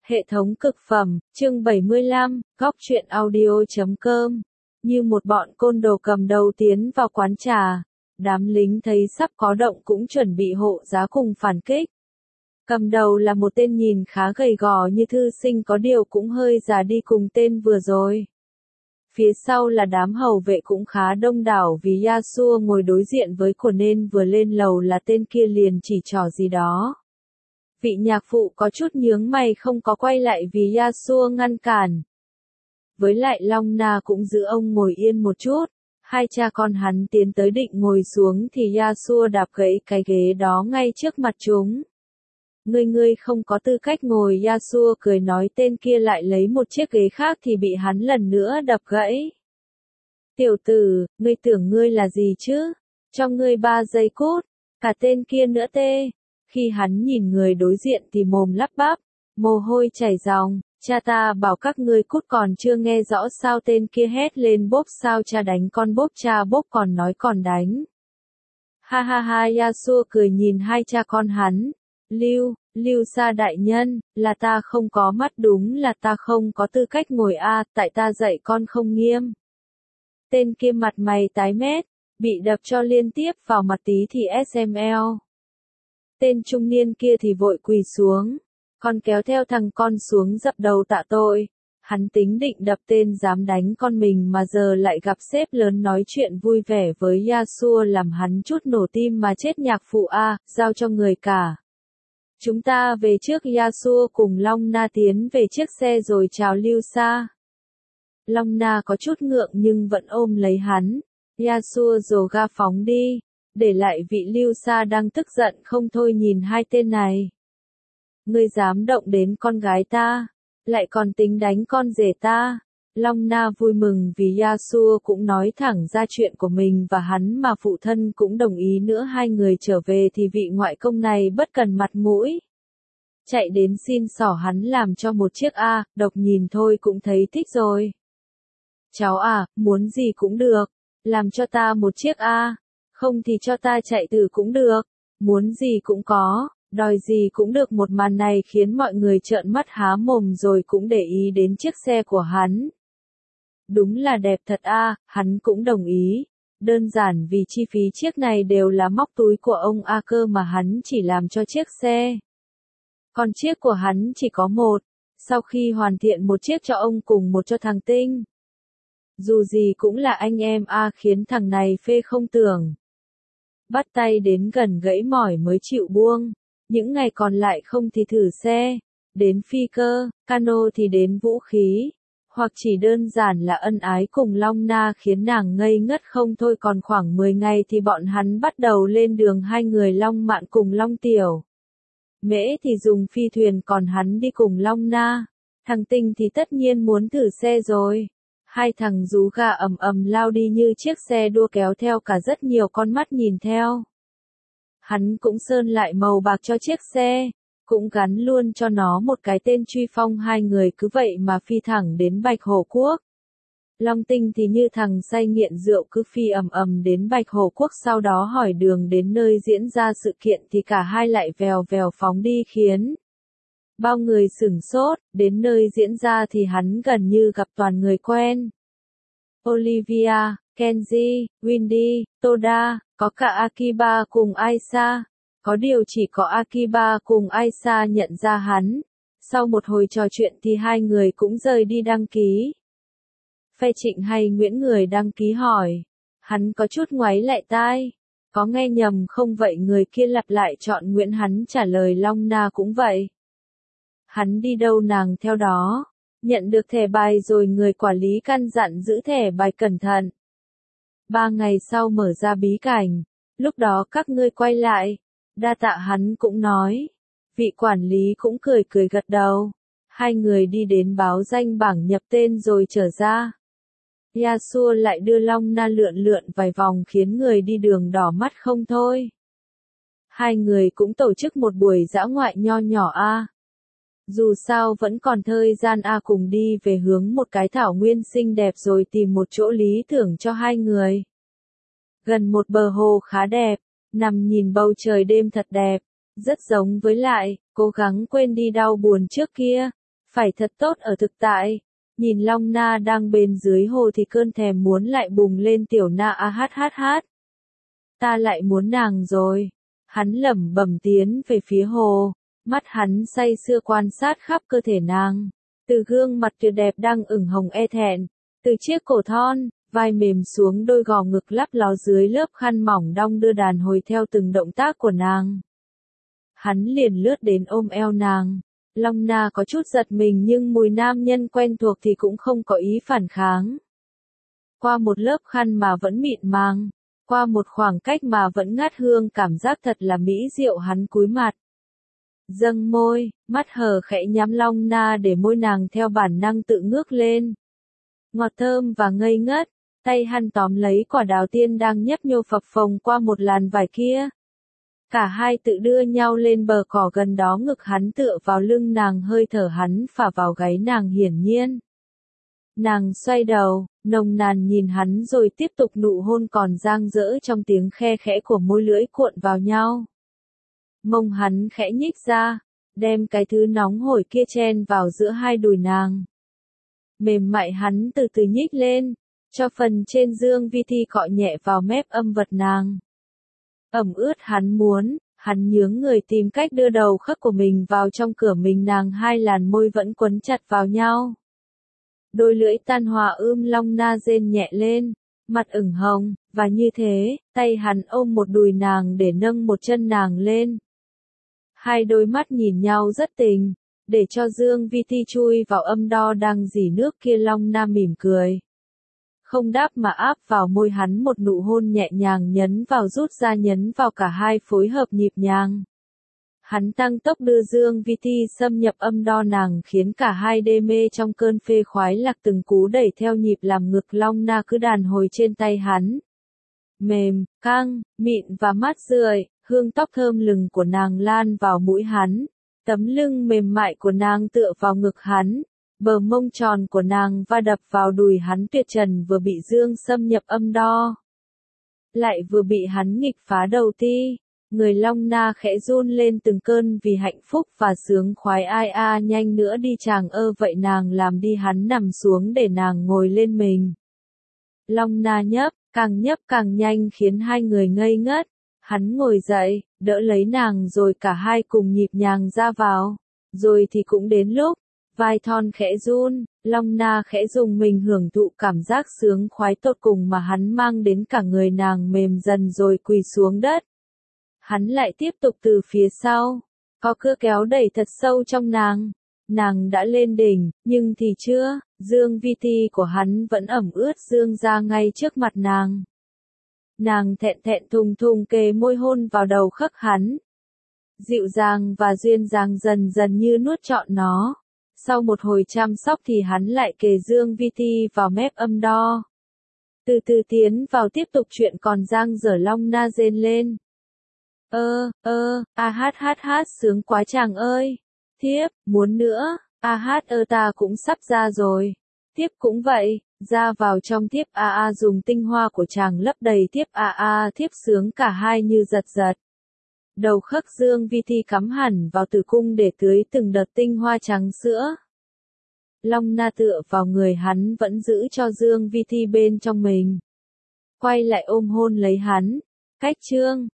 Hệ thống cực phẩm, chương 75, góc truyện audio.com. Như một bọn côn đồ cầm đầu tiến vào quán trà, đám lính thấy sắp có động cũng chuẩn bị hộ giá cùng phản kích. Cầm đầu là một tên nhìn khá gầy gò như thư sinh, có điều cũng hơi già đi cùng tên vừa rồi. Phía sau là đám hầu vệ cũng khá đông đảo, vì Yasuo ngồi đối diện với của nên vừa lên lầu là tên kia liền chỉ trỏ gì đó. Vị nhạc phụ có chút nhướng mày không có quay lại vì Yasuo ngăn cản. Với lại Long Na cũng giữ ông ngồi yên một chút. Hai cha con hắn tiến tới định ngồi xuống thì Yasuo đạp gãy cái ghế đó ngay trước mặt chúng. Ngươi không có tư cách ngồi. Yasuo cười nói. Tên kia lại lấy một chiếc ghế khác thì bị hắn lần nữa đập gãy. Tiểu tử, ngươi tưởng ngươi là gì chứ? Cho ngươi 3 giây cút. Cả tên kia nữa tê. Khi hắn nhìn người đối diện thì mồm lắp bắp, mồ hôi chảy ròng. Cha ta bảo các ngươi cút còn chưa nghe rõ sao? Tên kia hét lên. Bốp sao cha đánh con bốp? Cha bốp còn nói còn đánh. Ha ha ha. Yasuo cười nhìn hai cha con hắn. Lưu Sa đại nhân, là ta không có mắt, đúng là ta không có tư cách ngồi tại ta dạy con không nghiêm. Tên kia mặt mày tái mét, bị đập cho liên tiếp vào mặt tí thì SML. Tên trung niên kia thì vội quỳ xuống, con kéo theo thằng con xuống dập đầu tạ tội. Hắn tính định đập tên dám đánh con mình mà giờ lại gặp sếp lớn nói chuyện vui vẻ với Yasuo làm hắn chút nổ tim mà chết. Nhạc phụ giao cho người cả. Chúng ta về trước. Yasuo cùng Long Na tiến về chiếc xe rồi chào Lưu Sa. Long Na có chút ngượng nhưng vẫn ôm lấy hắn. Yasuo dồ ga phóng đi, để lại vị Lưu Sa đang tức giận không thôi nhìn hai tên này. Ngươi dám động đến con gái ta, lại còn tính đánh con rể ta. Long Na vui mừng vì Yasuo cũng nói thẳng ra chuyện của mình và hắn mà phụ thân cũng đồng ý nữa. Hai người trở về thì vị ngoại công này bất cần mặt mũi, chạy đến xin xỏ hắn làm cho một chiếc độc nhìn thôi cũng thấy thích rồi. Cháu muốn gì cũng được, làm cho ta một chiếc không thì cho ta chạy thử cũng được, muốn gì cũng có, đòi gì cũng được. Một màn này khiến mọi người trợn mắt há mồm rồi cũng để ý đến chiếc xe của hắn. Đúng là đẹp thật hắn cũng đồng ý. Đơn giản vì chi phí chiếc này đều là móc túi của ông cơ mà hắn chỉ làm cho chiếc xe. Còn chiếc của hắn chỉ có một, sau khi hoàn thiện một chiếc cho ông cùng một cho thằng Tinh. Dù gì cũng là anh em khiến thằng này phê không tưởng. Bắt tay đến gần gãy mỏi mới chịu buông. Những ngày còn lại không thì thử xe, đến phi cơ, cano thì đến vũ khí. Hoặc chỉ đơn giản là ân ái cùng Long Na khiến nàng ngây ngất không thôi. Còn khoảng 10 ngày thì bọn hắn bắt đầu lên đường. Hai người Long Mạn cùng Long Tiểu Mễ thì dùng phi thuyền, còn hắn đi cùng Long Na. Thằng Tinh thì tất nhiên muốn thử xe rồi. Hai thằng rú ga ầm ầm lao đi như chiếc xe đua kéo theo cả rất nhiều con mắt nhìn theo. Hắn cũng sơn lại màu bạc cho chiếc xe, cũng gắn luôn cho nó một cái tên Truy Phong. Hai người cứ vậy mà phi thẳng đến Bạch Hổ Quốc. Long Tinh thì như thằng say nghiện rượu cứ phi ầm ầm đến Bạch Hổ Quốc, sau đó hỏi đường đến nơi diễn ra sự kiện thì cả hai lại vèo vèo phóng đi khiến bao người sửng sốt. Đến nơi diễn ra thì hắn gần như gặp toàn người quen. Olivia, Kenji, Windy, Toda, có cả Akiba cùng Aisa. Có điều chỉ có Akiba cùng Aisa nhận ra hắn. Sau một hồi trò chuyện thì hai người cũng rời đi đăng ký. Phe Trịnh hay Nguyễn người đăng ký hỏi. Hắn có chút ngoáy lại tai. Có nghe nhầm không vậy? Người kia lặp lại chọn Nguyễn. Hắn trả lời Long Na cũng vậy. Hắn đi đâu nàng theo đó. Nhận được thẻ bài rồi người quản lý căn dặn giữ thẻ bài cẩn thận. 3 ngày sau mở ra bí cảnh. Lúc đó các ngươi quay lại. Đa tạ hắn cũng nói. Vị quản lý cũng cười gật đầu. Hai người đi đến báo danh bảng nhập tên rồi trở ra. Yasuo lại đưa Long Na lượn vài vòng khiến người đi đường đỏ mắt không thôi. Hai người cũng tổ chức một buổi dã ngoại nho nhỏ Dù sao vẫn còn thời gian cùng đi về hướng một cái thảo nguyên xinh đẹp rồi tìm một chỗ lý tưởng cho hai người. Gần một bờ hồ khá đẹp, nằm nhìn bầu trời đêm thật đẹp, rất giống với lại, cố gắng quên đi đau buồn trước kia. phải thật tốt ở thực tại. Nhìn Long Na đang bên dưới hồ thì cơn thèm muốn lại bùng lên tiểu na a hát hát hát. Ta lại muốn nàng rồi. Hắn lẩm bẩm tiến về phía hồ, mắt hắn say sưa quan sát khắp cơ thể nàng. Từ gương mặt tuyệt đẹp đang ửng hồng e thẹn, từ chiếc cổ thon, vai mềm xuống đôi gò ngực lấp ló dưới lớp khăn mỏng đong đưa đàn hồi theo từng động tác của nàng. Hắn liền lướt đến ôm eo nàng. Long Na có chút giật mình nhưng mùi nam nhân quen thuộc thì cũng không có ý phản kháng. Qua một lớp khăn mà vẫn mịn màng, qua một khoảng cách mà vẫn ngát hương, cảm giác thật là mỹ diệu. Hắn cúi mặt, dâng môi, mắt hờ khẽ nhắm Long Na để môi nàng theo bản năng tự ngước lên. Ngọt thơm và ngây ngất, tay hắn tóm lấy quả đào tiên đang nhấp nhô phập phồng qua một làn vải kia. Cả hai tự đưa nhau lên bờ cỏ gần đó, ngực hắn tựa vào lưng nàng, hơi thở hắn phả vào gáy nàng hiển nhiên. Nàng xoay đầu, nồng nàn nhìn hắn rồi tiếp tục nụ hôn còn dang dở trong tiếng khe khẽ của môi lưỡi cuộn vào nhau. Mông hắn khẽ nhích ra, đem cái thứ nóng hổi kia chen vào giữa hai đùi nàng. Mềm mại hắn từ từ nhích lên, cho phần trên dương vi thi cọ nhẹ vào mép âm vật nàng. Ẩm ướt hắn nhướng người tìm cách đưa đầu khớp của mình vào trong cửa mình nàng, hai làn môi vẫn quấn chặt vào nhau. Đôi lưỡi tan hòa Long Na rên nhẹ lên, mặt ửng hồng, và như thế, tay hắn ôm một đùi nàng để nâng một chân nàng lên. Hai đôi mắt nhìn nhau rất tình, để cho dương vi thi chui vào âm đo đang rỉ nước kia. Long Na mỉm cười. Không đáp mà áp vào môi hắn một nụ hôn nhẹ nhàng, nhấn vào rút ra, nhấn vào, cả hai phối hợp nhịp nhàng. Hắn tăng tốc đưa dương vi thi xâm nhập âm đo nàng, khiến cả hai đê mê trong cơn phê khoái lạc, từng cú đẩy theo nhịp làm ngực Long Na cứ đàn hồi trên tay hắn. Mềm, căng, mịn và mát rượi, hương tóc thơm lừng của nàng lan vào mũi hắn. Tấm lưng mềm mại của nàng tựa vào ngực hắn. Bờ mông tròn của nàng va đập vào đùi hắn, tuyệt trần vừa bị dương xâm nhập âm đo, lại vừa bị hắn nghịch phá đầu ti. Người Long Na khẽ run lên từng cơn vì hạnh phúc và sướng khoái. Ai nhanh nữa đi chàng ơ. Vậy nàng làm đi. Hắn nằm xuống để nàng ngồi lên mình. Long Na nhấp càng nhanh khiến hai người ngây ngất. Hắn ngồi dậy, đỡ lấy nàng rồi cả hai cùng nhịp nhàng ra vào. Rồi thì cũng đến lúc vai thon khẽ run, Long Na khẽ dùng mình hưởng thụ cảm giác sướng khoái tột cùng mà hắn mang đến, cả người nàng mềm dần rồi quỳ xuống đất. Hắn lại tiếp tục từ phía sau, có cưa kéo đẩy thật sâu trong nàng. Nàng đã lên đỉnh, nhưng thì chưa, dương vi thi của hắn vẫn ẩm ướt dương ra ngay trước mặt nàng. Nàng thẹn thẹn thùng thùng kề môi hôn vào đầu khấc hắn. Dịu dàng và duyên dáng dần dần như nuốt trọn nó. Sau một hồi chăm sóc thì hắn lại kề dương vi thi vào mép âm đo. Từ từ tiến vào tiếp tục chuyện còn dang dở. Long Na rên lên. Hát hát hát, sướng quá chàng ơi. Thiếp, muốn nữa. Hát ta cũng sắp ra rồi. Thiếp cũng vậy, ra vào trong. Thiếp dùng tinh hoa của chàng lấp đầy. Thiếp thiếp sướng. Cả hai như giật giật. Đầu khấc dương vi thi cắm hẳn vào tử cung để tưới từng đợt tinh hoa trắng sữa. Long Na tựa vào người hắn vẫn giữ cho dương vi thi bên trong mình. Quay lại ôm hôn lấy hắn. Cách chương